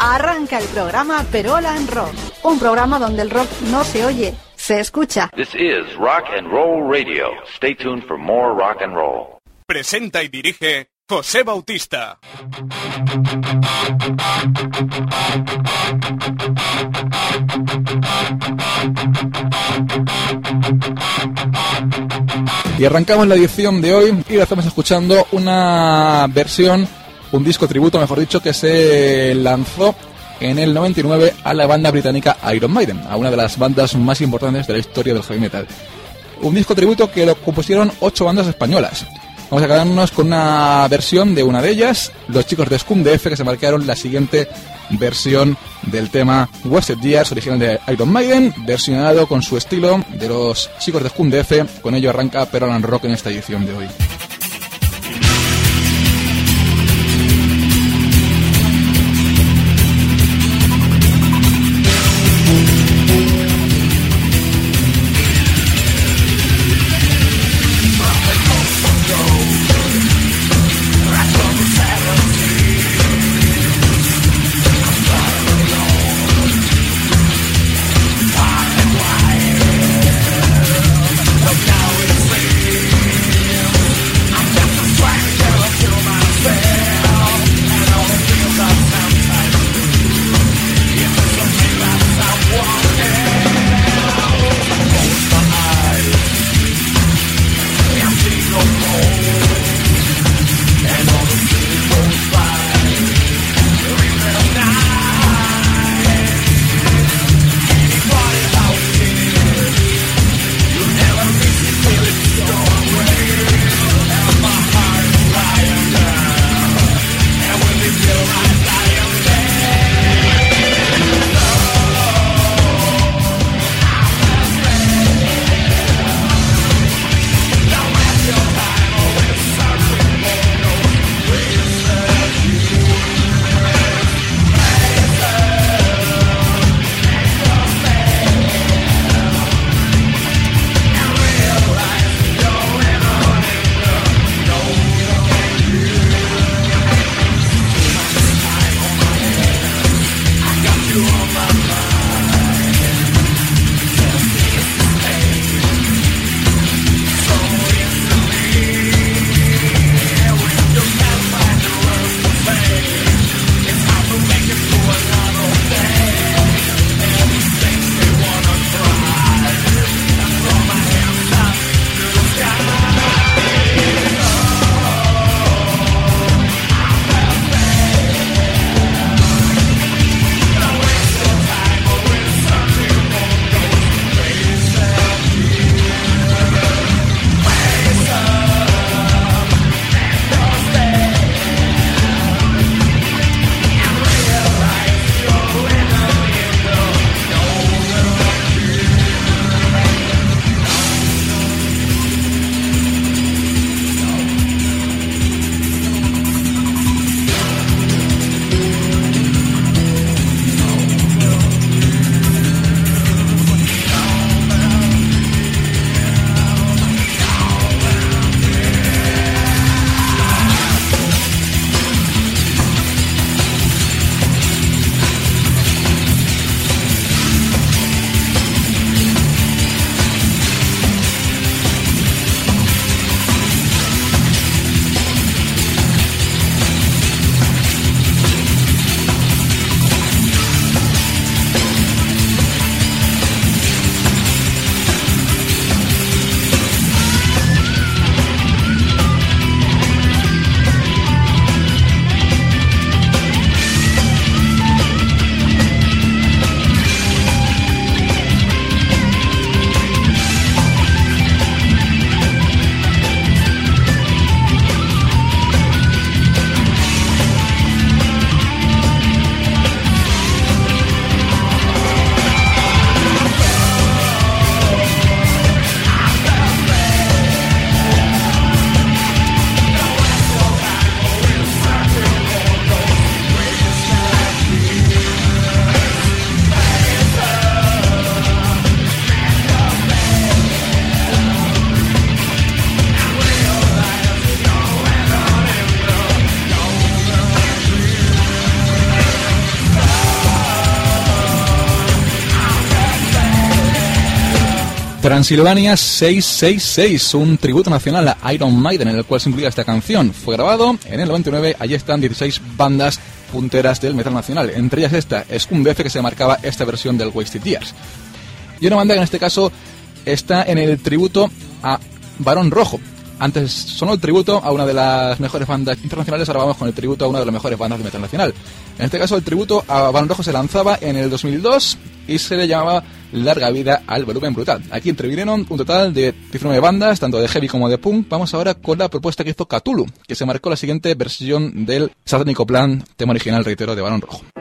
Arranca el programa Perola en Rock, un programa donde el rock no se oye, se escucha. This is Rock and Roll Radio. Stay tuned for more rock and roll. Presenta y dirige José Bautista. Y arrancamos la edición de hoy y estamos escuchando una versión, un disco tributo, mejor dicho, que se lanzó en el 99 a la banda británica Iron Maiden, a una de las bandas más importantes de la historia del heavy metal. Un disco tributo que lo compusieron 8 bandas españolas. Vamos a quedarnos con una versión de una de ellas, los chicos de Scum DF, que se marcaron la siguiente versión del tema Wasted Years, original de Iron Maiden, versionado con su estilo de los chicos de Scum DF. Con ello arranca Perola en Rock en esta edición de hoy. Transilvania 666, un tributo nacional a Iron Maiden en el cual se incluía esta canción. Fue grabado en el 99, allí están 16 bandas punteras del metal nacional, entre ellas esta, Scum BF, que se marcaba esta versión del Wasted Years. Y una banda que en este caso está en el tributo a Barón Rojo. Antes sonó el tributo a una de las mejores bandas internacionales, ahora vamos con el tributo a una de las mejores bandas de metal nacional. En este caso el tributo a Barón Rojo se lanzaba en el 2002 y se le llamaba Larga Vida al Volumen Brutal. Aquí intervinieron un total de 19 bandas, tanto de heavy como de punk. Vamos ahora con la propuesta que hizo Cthulhu, que se marcó la siguiente versión del Satánico Plan, tema original, reitero, de Barón Rojo.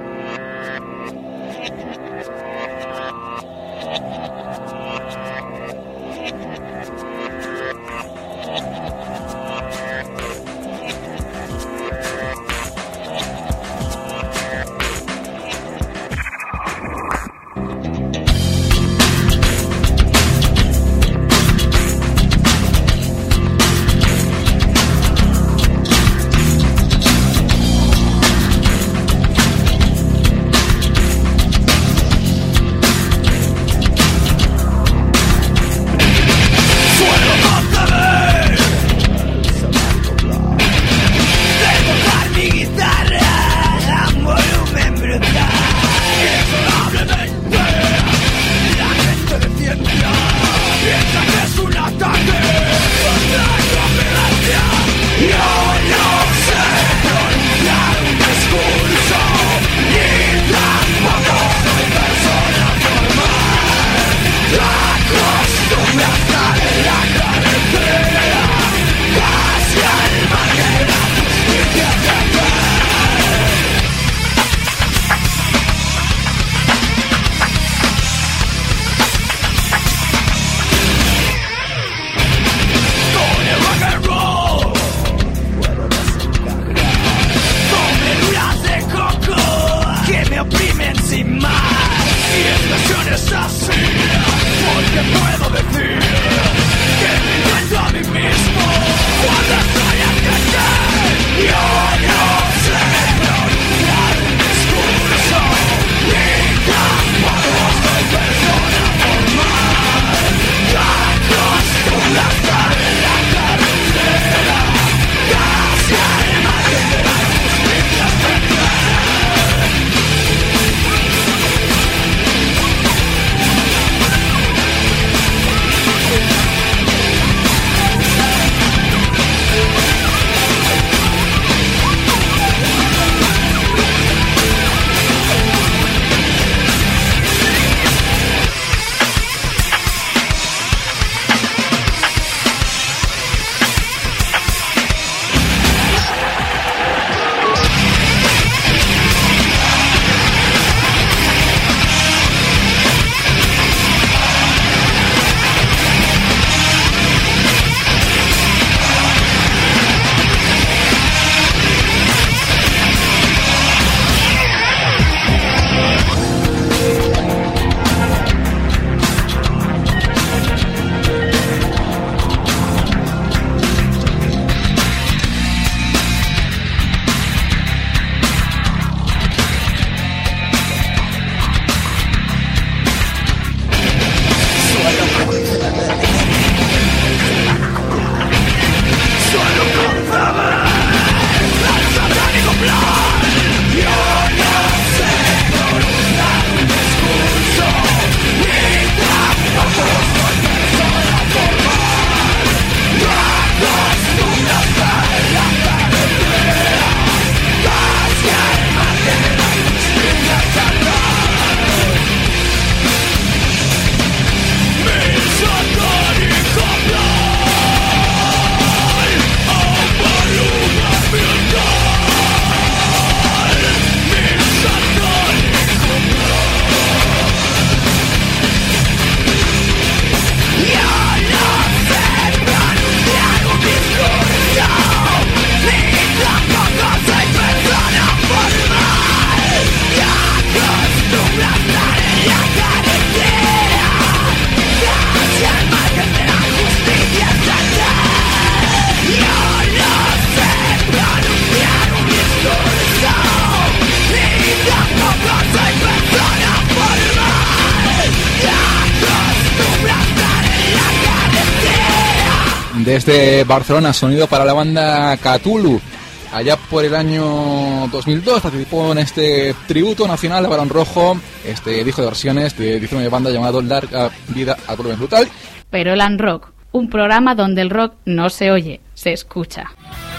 Desde Barcelona, sonido para la banda Cthulhu. Allá por el año 2002 participó en este tributo nacional a Barón Rojo, este disco de versiones de 19 bandas llamado Larga Vida al Volumen Brutal. Perolan Rock, un programa donde el rock no se oye, se escucha.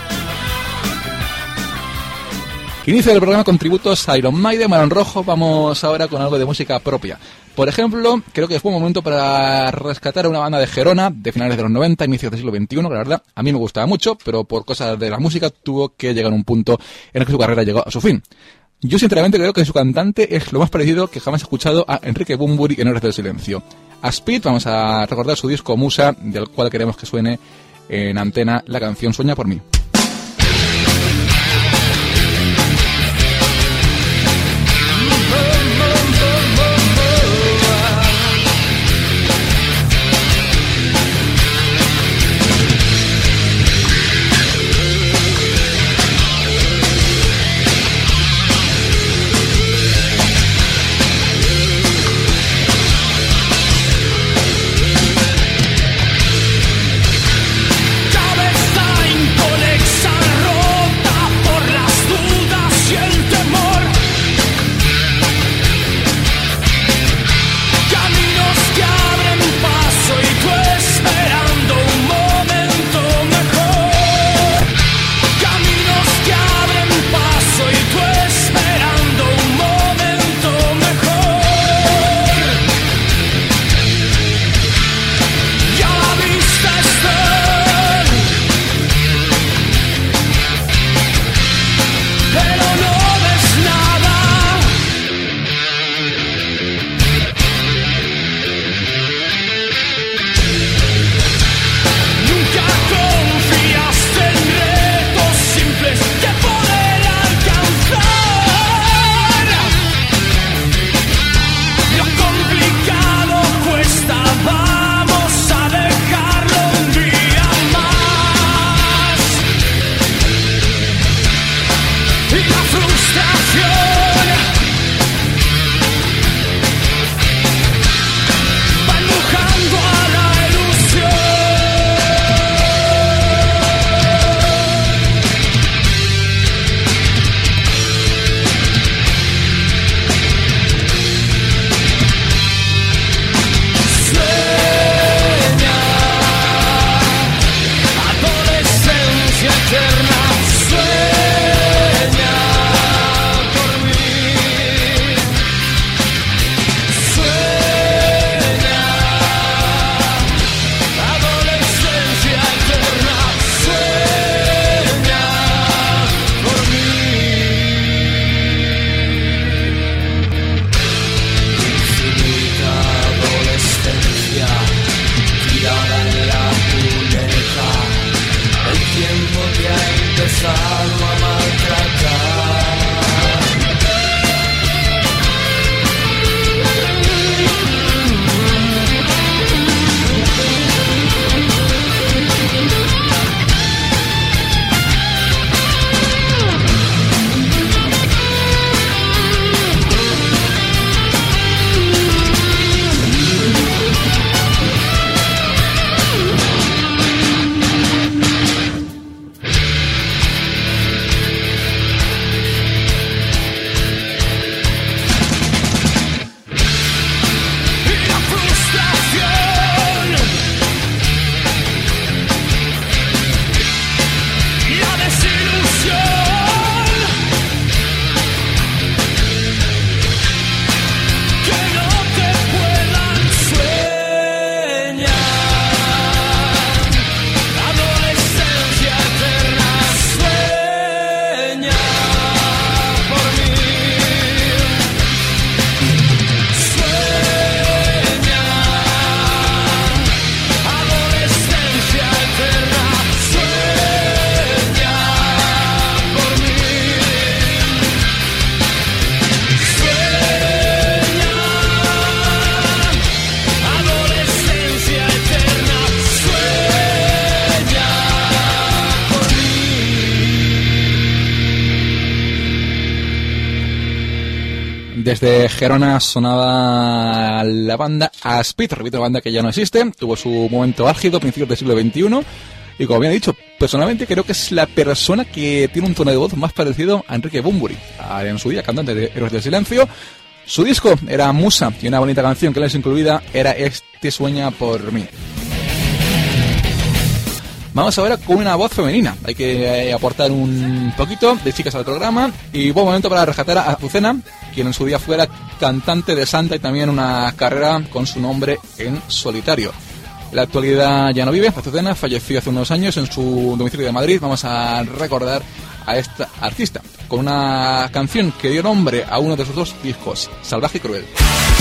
Inicio del programa con tributos a Iron Maiden, Barón Rojo. Vamos ahora con algo de música propia. Por ejemplo, creo que es buen momento para rescatar a una banda de Gerona de finales de los 90, inicios del siglo XXI, que la verdad a mí me gustaba mucho, pero por cosas de la música tuvo que llegar a un punto en el que su carrera llegó a su fin. Yo sinceramente creo que su cantante es lo más parecido que jamás he escuchado a Enrique Bunbury en Horas del Silencio. A Speed vamos a recordar su disco Musa, del cual queremos que suene en antena la canción Sueña por mí. Desde Gerona sonaba la banda Aspid, repito, la banda que ya no existe, tuvo su momento álgido a principios del siglo XXI, Y como bien he dicho, personalmente creo que es la persona que tiene un tono de voz más parecido a Enrique Bunbury, en su día cantante de Héroes del Silencio. Su disco era Musa, y una bonita canción que les incluida era Este sueña por mí. Vamos ahora con una voz femenina. Hay que aportar un poquito de chicas al programa. Y buen momento para rescatar a Azucena, quien en su día fuera cantante de Santa y también una carrera con su nombre en solitario. En la actualidad ya no vive. Azucena falleció hace unos años en su domicilio de Madrid. Vamos a recordar a esta artista con una canción que dio nombre a uno de sus dos discos, Salvaje y Cruel.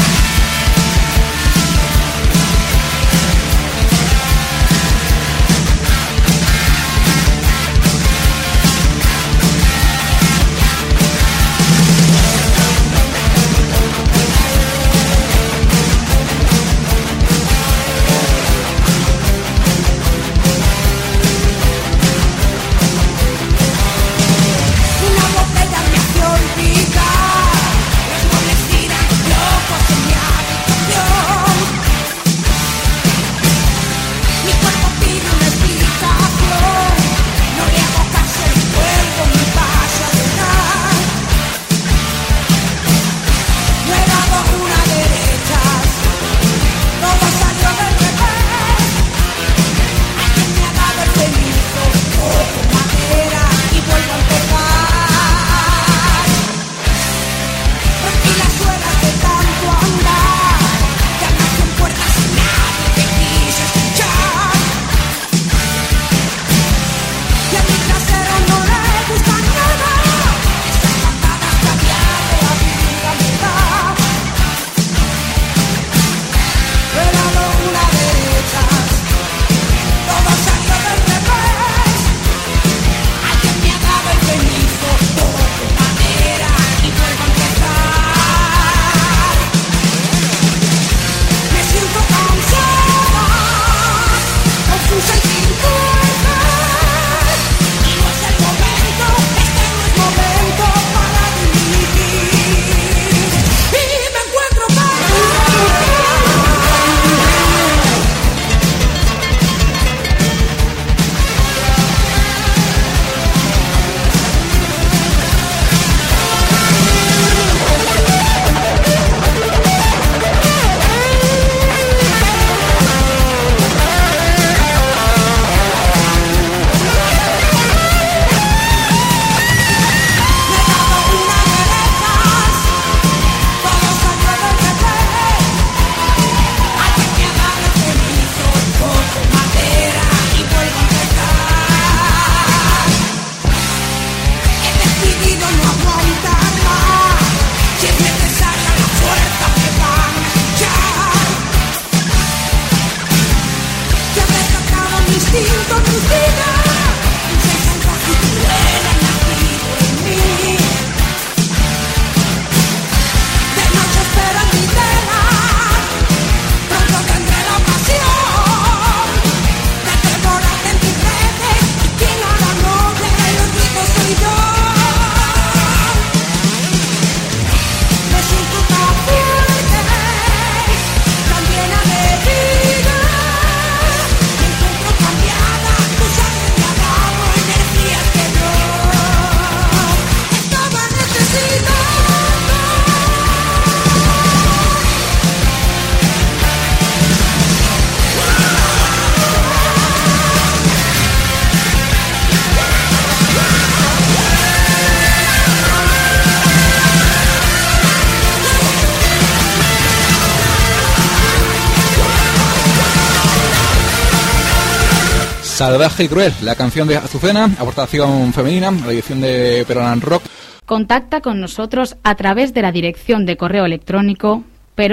Salvaje y Cruel, la canción de Azucena, aportación femenina, la edición de Perolan Rock. Contacta con nosotros a través de la dirección de correo electrónico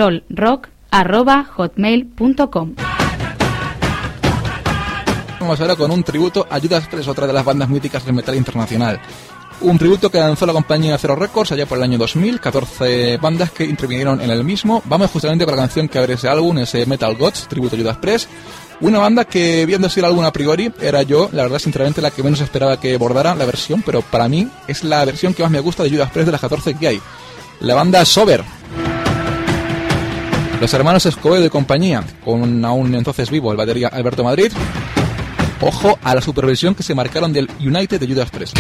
perolrock@hotmail.com. Vamos ahora con un tributo a Judas Priest, otra de las bandas míticas del metal internacional. Un tributo que lanzó la compañía Zero Records allá por el año 2000, 14 bandas que intervinieron en el mismo. Vamos justamente con la canción que abre ese álbum, ese Metal Gods, tributo a Judas Priest. Una banda que, viendo así el álbum a priori, era yo, la verdad, sinceramente, la que menos esperaba que bordara la versión, pero para mí es la versión que más me gusta de Judas Priest de las 14 que hay. La banda Sober. Los hermanos Escobedo y compañía, con aún entonces vivo el batería Alberto Madrid. Ojo a la supervisión que se marcaron del United de Judas Priest.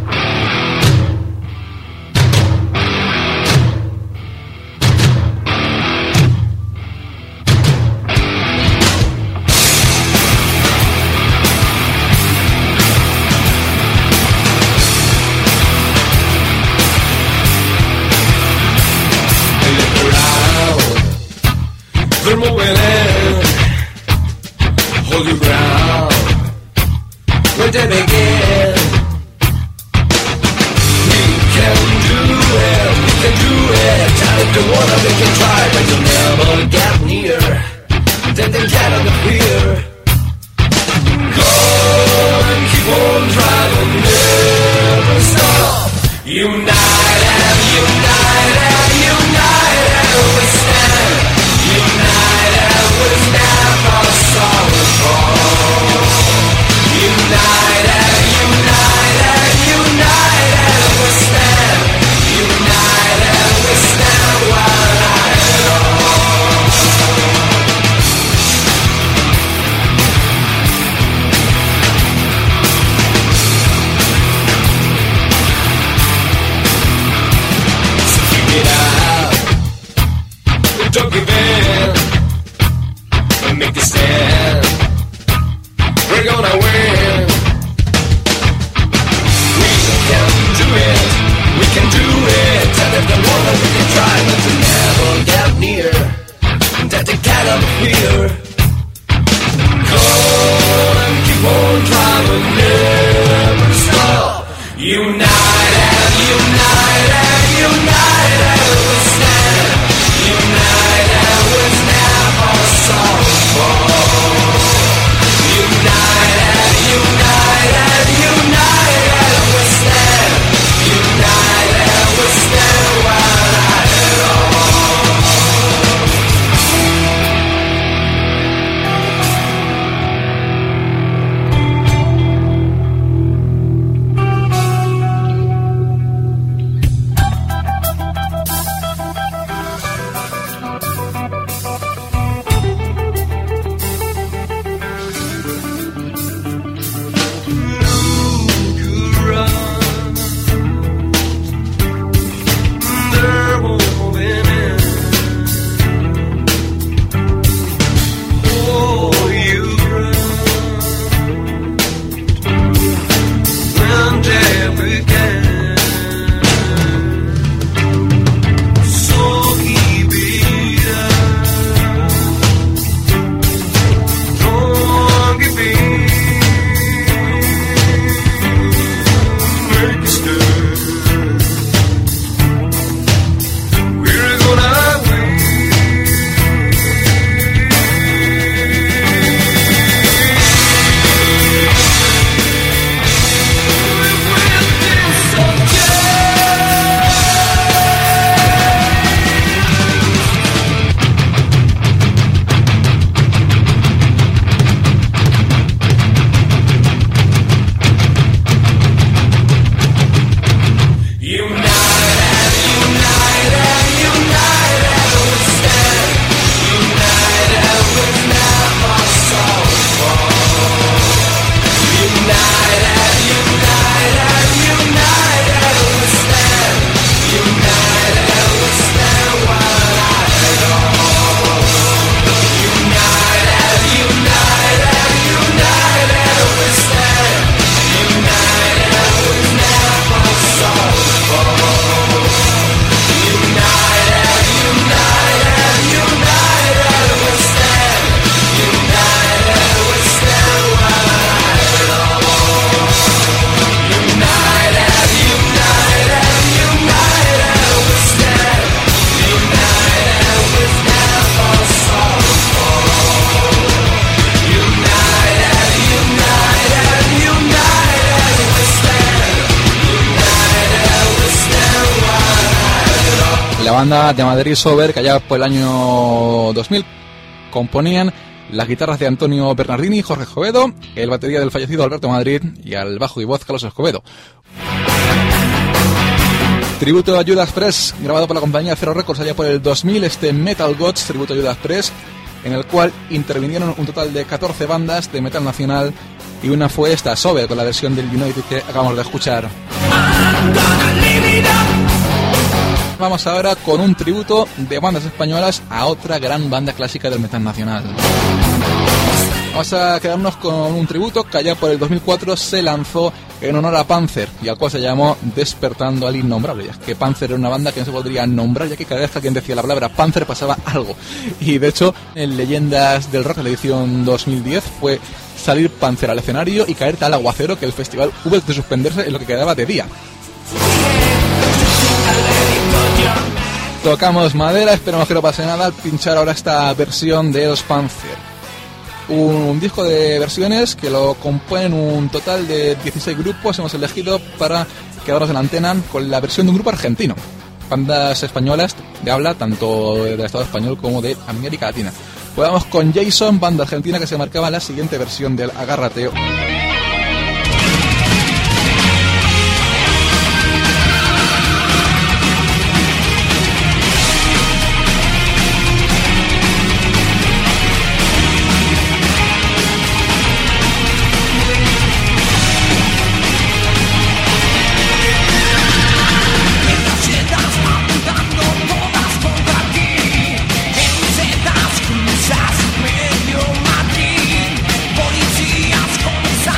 They're moving in. Hold your ground. Where they begin? We can do it. We can do it. And if you wanna, we can try, but you'll never get near. Then they get on the pier. Go and keep on driving, never stop. United, united, united we stand. United was never sorrowful. United, united, united we stand. United we stand one and all. So keep it up. Don't give in. Make the stand. We're gonna win. We can do it. We can do it. And if they wanna, we can try, but to never get near. That they cannot fear. Go and keep on driving, never stop. United, united, united we stand. United was never sorrowful. United, united, united we stand. United we stand one and all. La banda de Madrid Sober, que allá por el año 2000 componían las guitarras de Antonio Bernardini y Jorge Escobedo, el batería del fallecido Alberto Madrid y al bajo y voz Carlos Escobedo. Tributo a Judas Priest, grabado por la compañía Zero Records allá por el 2000, este Metal Gods, tributo a Judas Priest, en el cual intervinieron un total de 14 bandas de metal nacional y una fue esta Sober con la versión del United que acabamos de escuchar. Vamos ahora con un tributo de bandas españolas a otra gran banda clásica del metal nacional. Vamos a quedarnos con un tributo que allá por el 2004 se lanzó en honor a Panzer y al cual se llamó Despertando al Innombrable. Y es que Panzer era una banda que no se podría nombrar, ya que cada vez que alguien decía la palabra Panzer pasaba algo. Y de hecho, en Leyendas del Rock, en la edición 2010, fue salir Panzer al escenario y caer tal aguacero que el festival hubo de suspenderse en lo que quedaba de día. Tocamos madera, esperamos que no pase nada al pinchar ahora esta versión de Los Panzer. Un disco de versiones que lo componen un total de 16 grupos. Hemos elegido para quedarnos en la antena con la versión de un grupo argentino. Bandas españolas de habla tanto del Estado español como de América Latina. Pues vamos con Jason, banda argentina que se marcaba la siguiente versión del Agárrateo. Policías con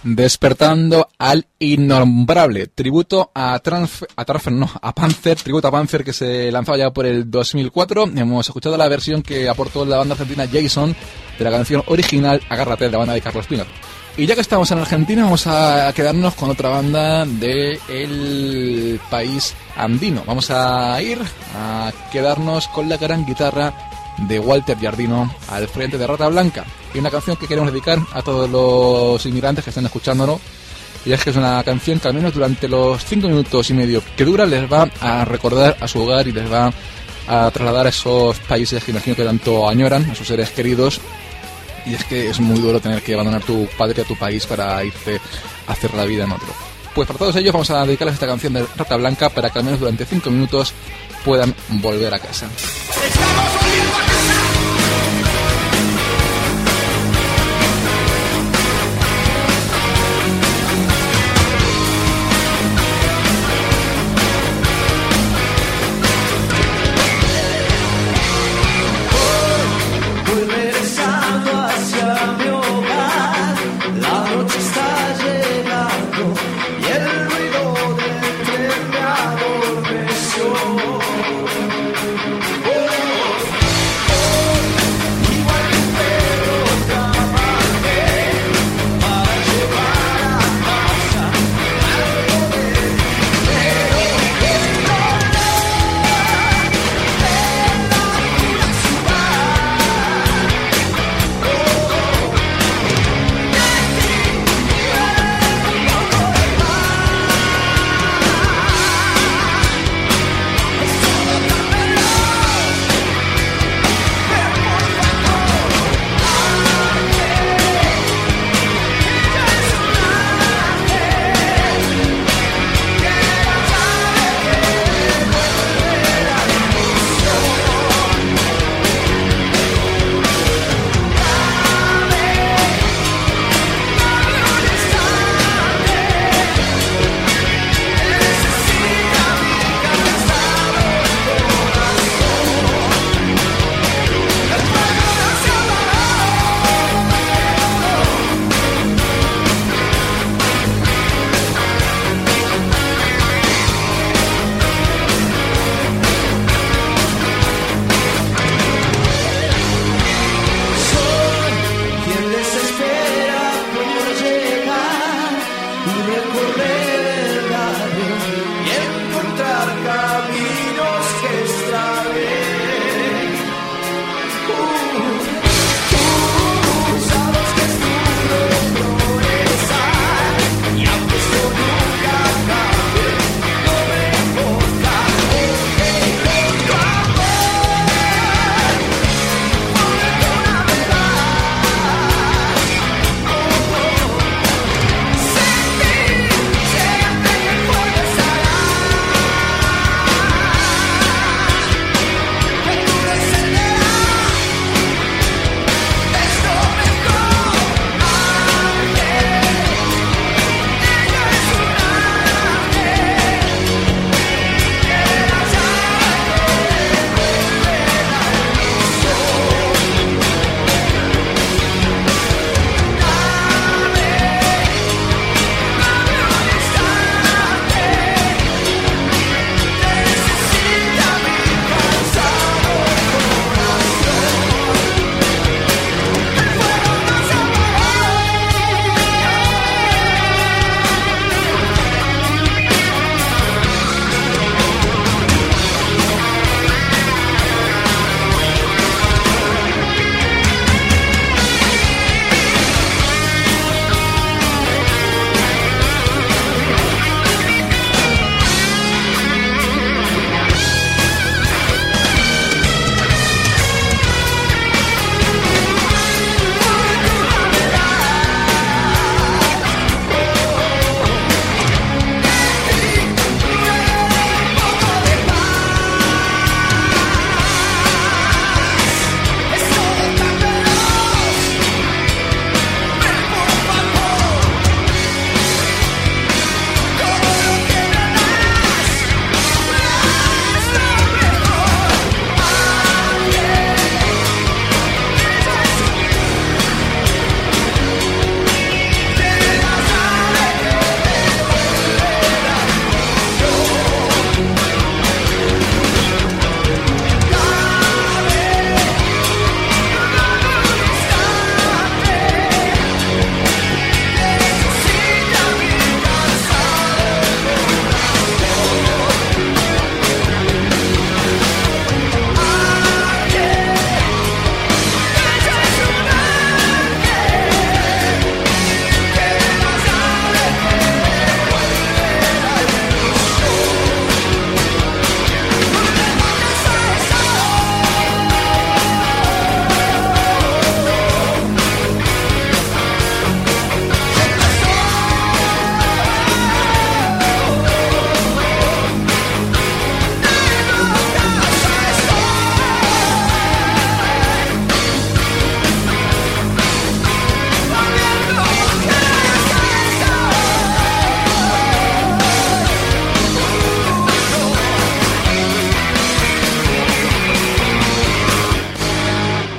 Despertando al innombrable, tributo a Panzer, tributo a Panzer, que se lanzaba ya por el 2004. Hemos escuchado la versión que aportó la banda argentina Jason de la canción original Agárrate, de la banda de Carlos Pino. Y ya que estamos en Argentina, vamos a quedarnos con otra banda del país andino. Vamos a quedarnos con la gran guitarra de Walter Giardino al frente de Rata Blanca, y una canción que queremos dedicar a todos los inmigrantes que están escuchándonos, y es que es una canción que al menos durante los 5 minutos y medio que dura les va a recordar a su hogar y les va a trasladar a esos países que imagino que tanto añoran, a sus seres queridos. Y es que es muy duro tener que abandonar tu patria, tu país, para irte a hacer la vida en otro. Pues para todos ellos vamos a dedicarles esta canción de Rata Blanca para que al menos durante 5 minutos puedan volver a casa.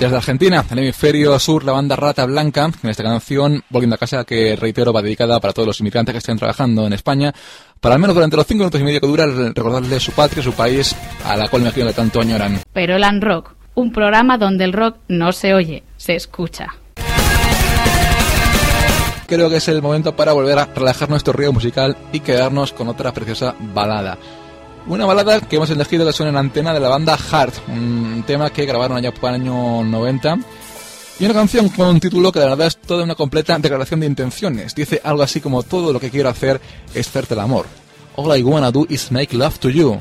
Desde Argentina, el hemisferio sur, la banda Rata Blanca, en esta canción, Volviendo a casa, que reitero va dedicada para todos los inmigrantes que estén trabajando en España, para al menos durante los 5 minutos y medio que dura recordarles su patria, su país, a la cual me imagino que tanto añoran. Perola and Rock, un programa donde el rock no se oye, se escucha. Creo que es el momento para volver a relajar nuestro río musical y quedarnos con otra preciosa balada. Una balada que hemos elegido que suena en la antena de la banda Heart, un tema que grabaron allá por el año 90. Y una canción con un título que la verdad es toda una completa declaración de intenciones. Dice algo así como: todo lo que quiero hacer es hacerte el amor. All I wanna do is make love to you.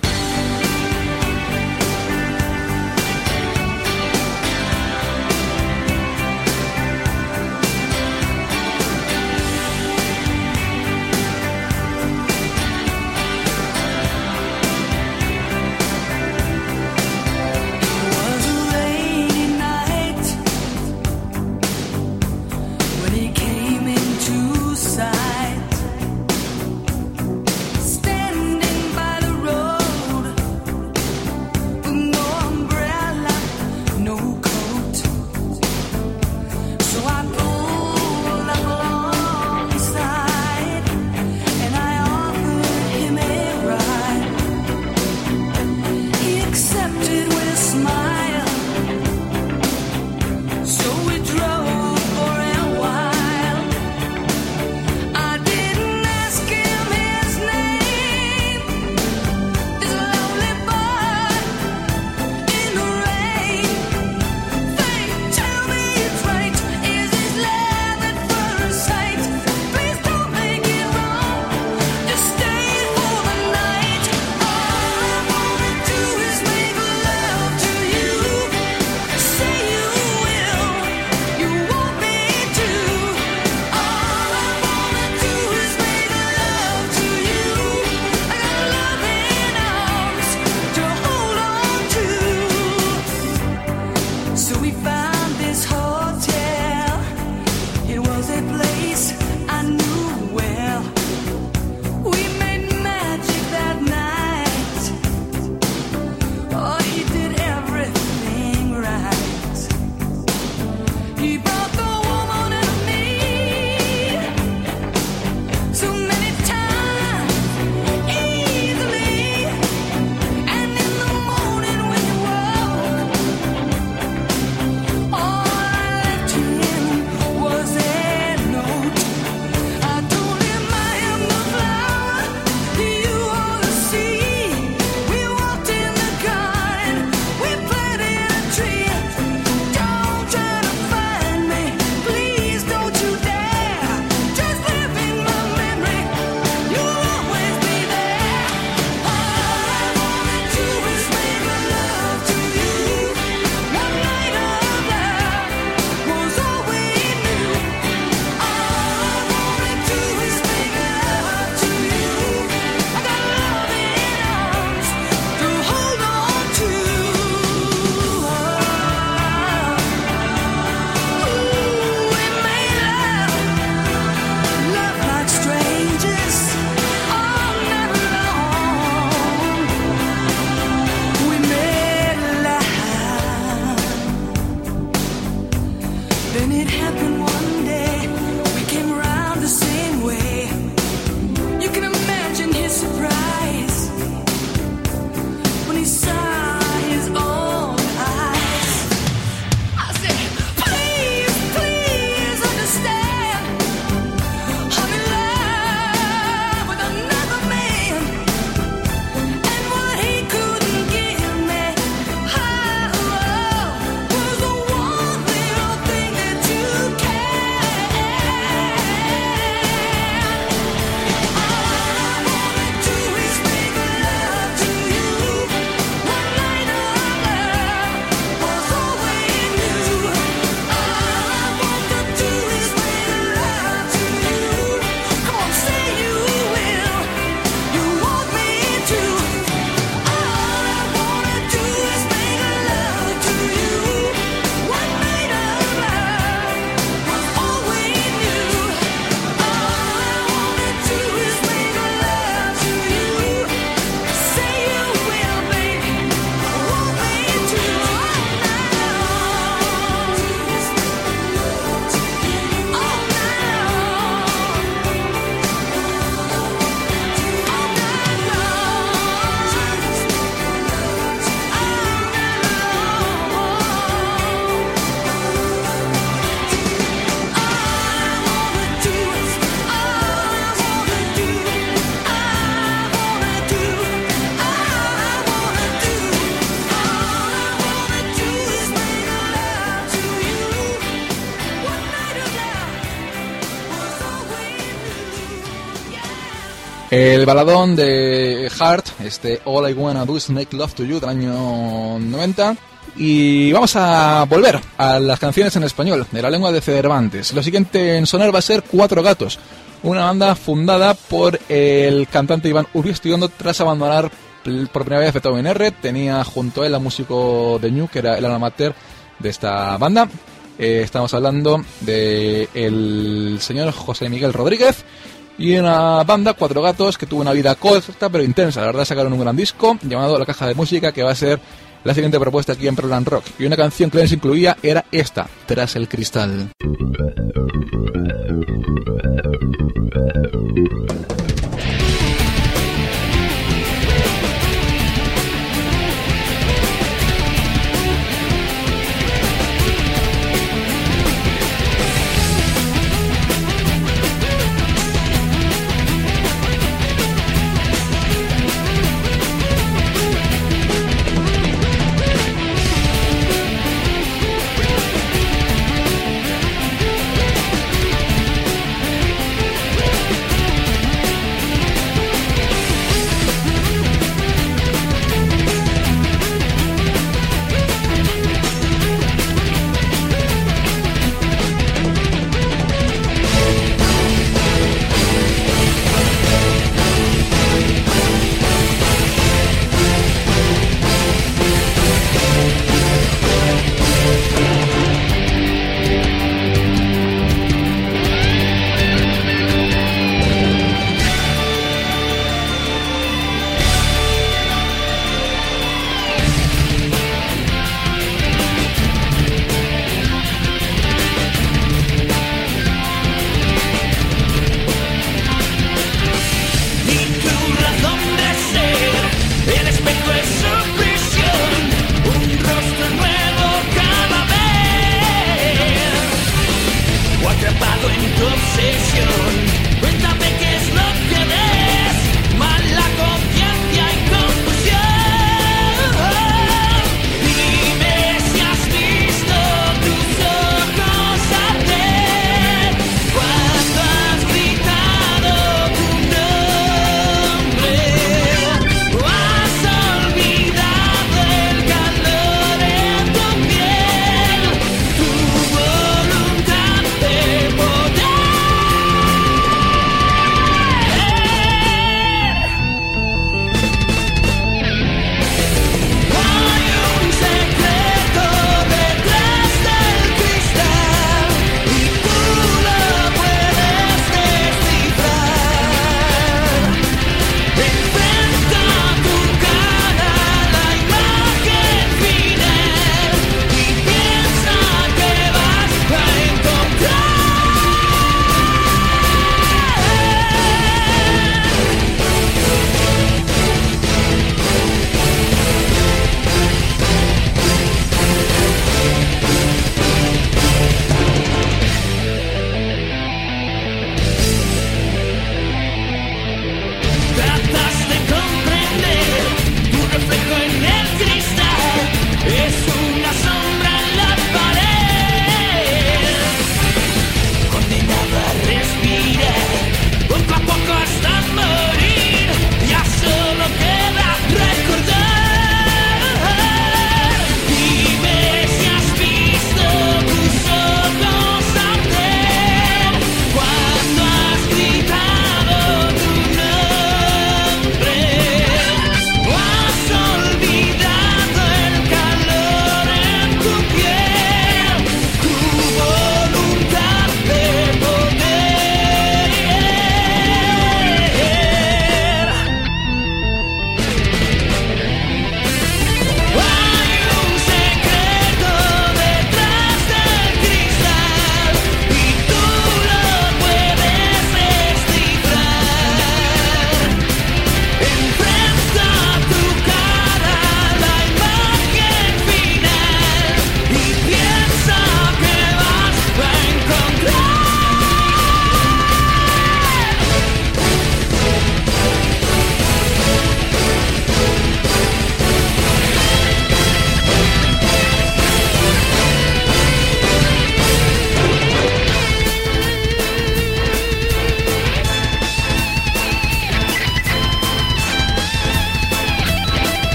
El baladón de Heart, All I Wanna Do Is Make Love to You del año 90. Y vamos a volver a las canciones en español, de la lengua de Cervantes. Lo siguiente en sonar va a ser Cuatro Gatos, una banda fundada por el cantante Iván Urbistondo tras abandonar por primera vez Beethoven R. Tenía junto a él a músico de Ñu, que era el alma mater de esta banda. Estamos hablando de el señor José Miguel Rodríguez. Y una banda, Cuatro Gatos, que tuvo una vida corta pero intensa. La verdad, sacaron un gran disco llamado La Caja de Música, que va a ser la siguiente propuesta aquí en Pearl Rock. Y una canción que les incluía era esta, Tras el Cristal.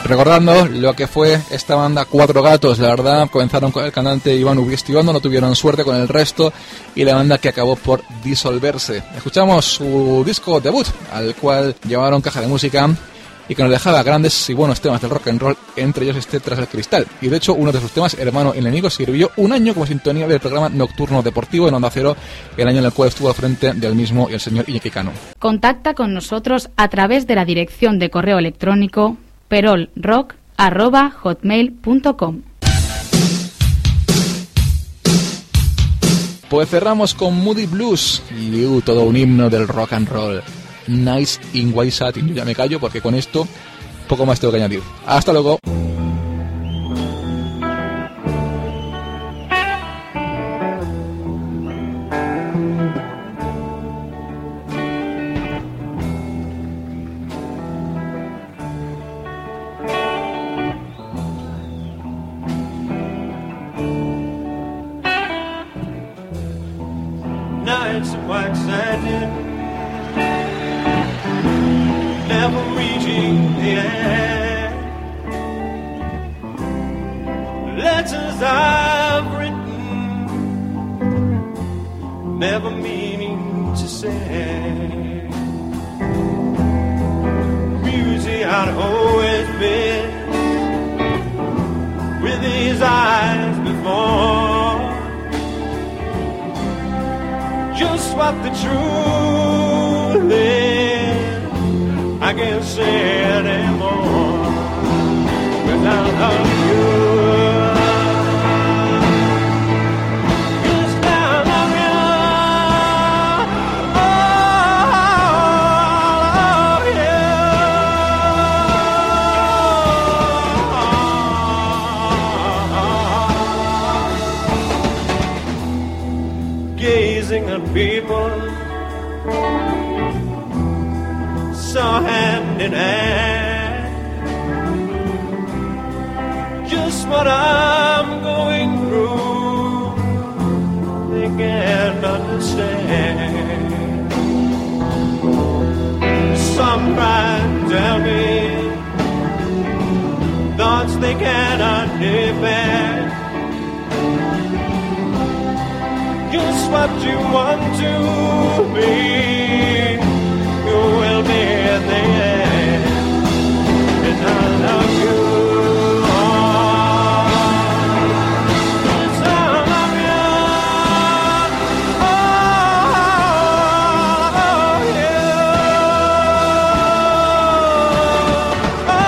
Recordando lo que fue esta banda Cuatro Gatos, la verdad, comenzaron con el cantante Iván Ubristiondo, no tuvieron suerte con el resto y la banda que acabó por disolverse. Escuchamos su disco debut, al cual llevaron caja de música y que nos dejaba grandes y buenos temas del rock and roll, entre ellos este Tras el Cristal. Y de hecho, uno de sus temas, Hermano Enemigo, sirvió un año como sintonía del programa Nocturno Deportivo en Onda Cero, el año en el cual estuvo al frente del mismo el señor Iñaki Cano. Contacta con nosotros a través de la dirección de correo electrónico perolrock@hotmail.com. Pues cerramos con Moody Blues y todo un himno del rock and roll. Nice in White Satin. Yo ya me callo porque con esto poco más tengo que añadir. Hasta luego. Nights in white satin, never reaching the end. Letters I've written, never meaning to send. Music I'd always been, with his eyes before. Just what the truth is, I can't say anymore, 'cause I love you. 'Cause I love you. Oh, yeah. Gazing at people so hand in hand, just what I'm going through, they can't understand. Some try to tell me thoughts they cannot defend. Just what you want to be, you will be in the end. And I love you. Yes, I love you. Oh, yeah. Oh,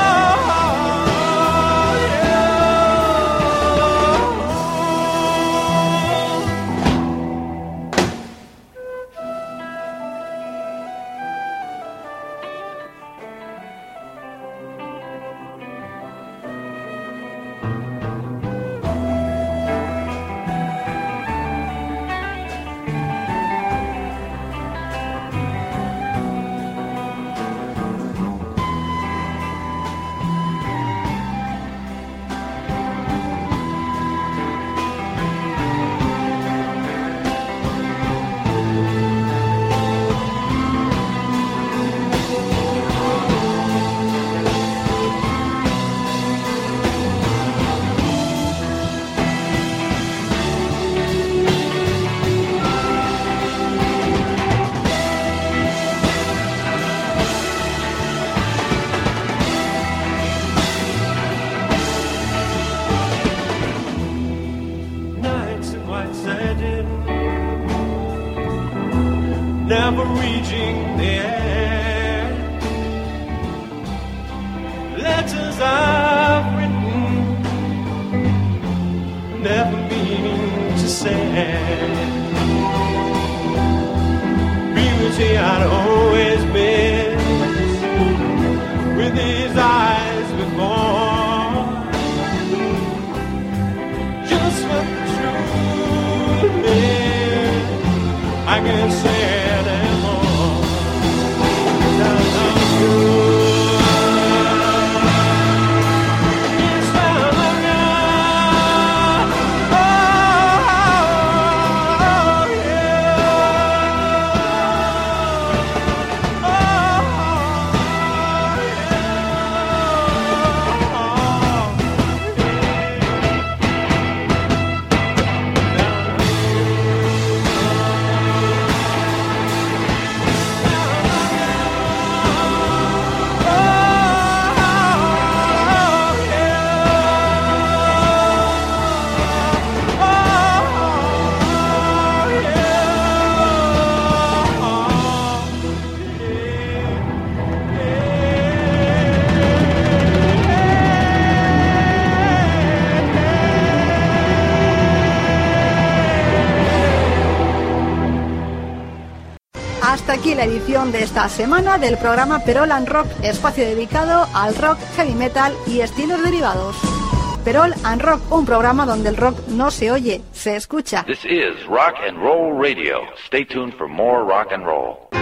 never reaching the end. Letters I've written, never meaning to send. Beauty I'd always been, with his eyes before. Just what the truth is, I can't say anymore. I love you. Yes, I love you. Oh, yeah. hasta aquí la edición de esta semana del programa Perol and Rock, espacio dedicado al rock, heavy metal y estilos derivados. Perol and Rock, un programa donde el rock no se oye, se escucha. This is Rock and Roll Radio. Stay tuned for more rock and roll.